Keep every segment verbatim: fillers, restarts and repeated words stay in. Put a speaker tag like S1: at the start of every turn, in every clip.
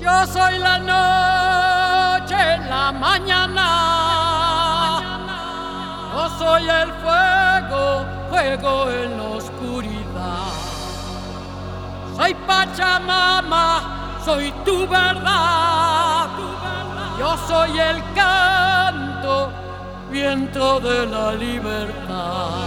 S1: Yo soy la noche, la mañana. Yo soy el fuego, fuego en la oscuridad. Soy Pachamama, soy tu verdad. Yo soy el canto, viento de la libertad.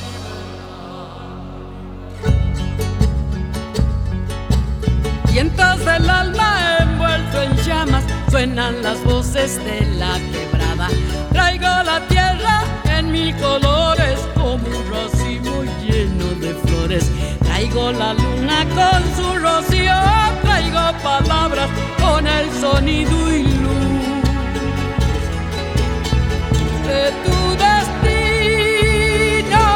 S1: Vientos del alma envuelto en llamas, suenan las voces de la quebrada. Traigo la tierra en mil colores, como un racimo lleno de flores. Traigo la luna con su rocío, traigo palabras con el sonido y luz de tu destino.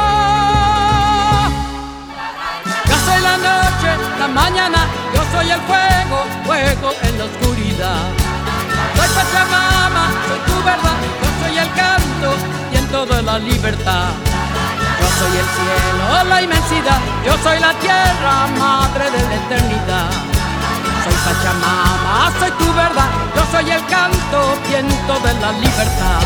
S1: Yo soy la noche, la mañana. Yo soy el fuego, fuego en la oscuridad. Soy Pachamama, soy tu verdad. Yo soy el canto, viento de la libertad. Yo soy el cielo, la inmensidad. Yo soy la tierra, madre de la eternidad. Soy Pachamama, soy tu verdad. Yo soy el canto, viento de la libertad.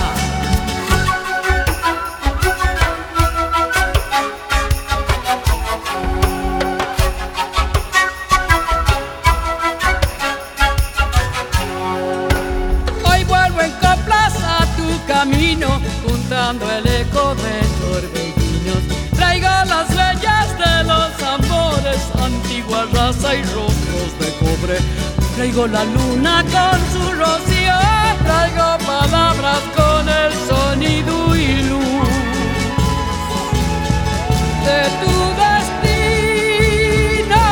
S1: Camino, juntando el eco de torbellinos. Traigo las leyes de los amores, antigua raza y rostros de cobre. Traigo la luna con su rocío, traigo palabras con el sonido y luz de tu destino.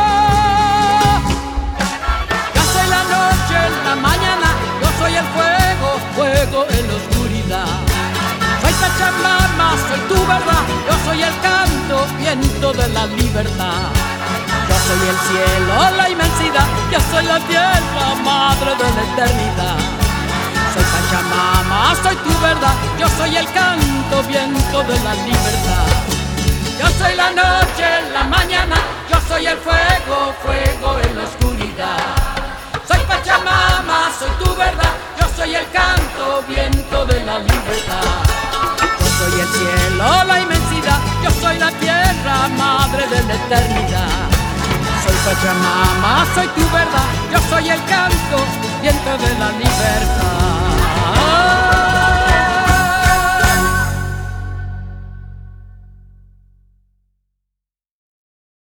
S1: Yo soy la noche, la mañana. Yo soy el fuego, fuego en la oscuridad. Soy Pachamama, soy tu verdad. Yo soy el canto, viento de la libertad. Yo soy el cielo, la inmensidad. Yo soy la tierra, madre de la eternidad. Soy Pachamama, soy tu verdad. Yo soy el canto, viento de la libertad. Yo soy la noche, la mañana. Yo soy el fuego, fuego en la oscuridad. Soy Pachamama, soy tu verdad. Yo soy el canto, viento de la libertad. Yo soy el cielo, la inmensidad. Yo soy la tierra, madre de la eternidad. Soy Pachamama, soy tu verdad. Yo soy el canto, viento de la libertad.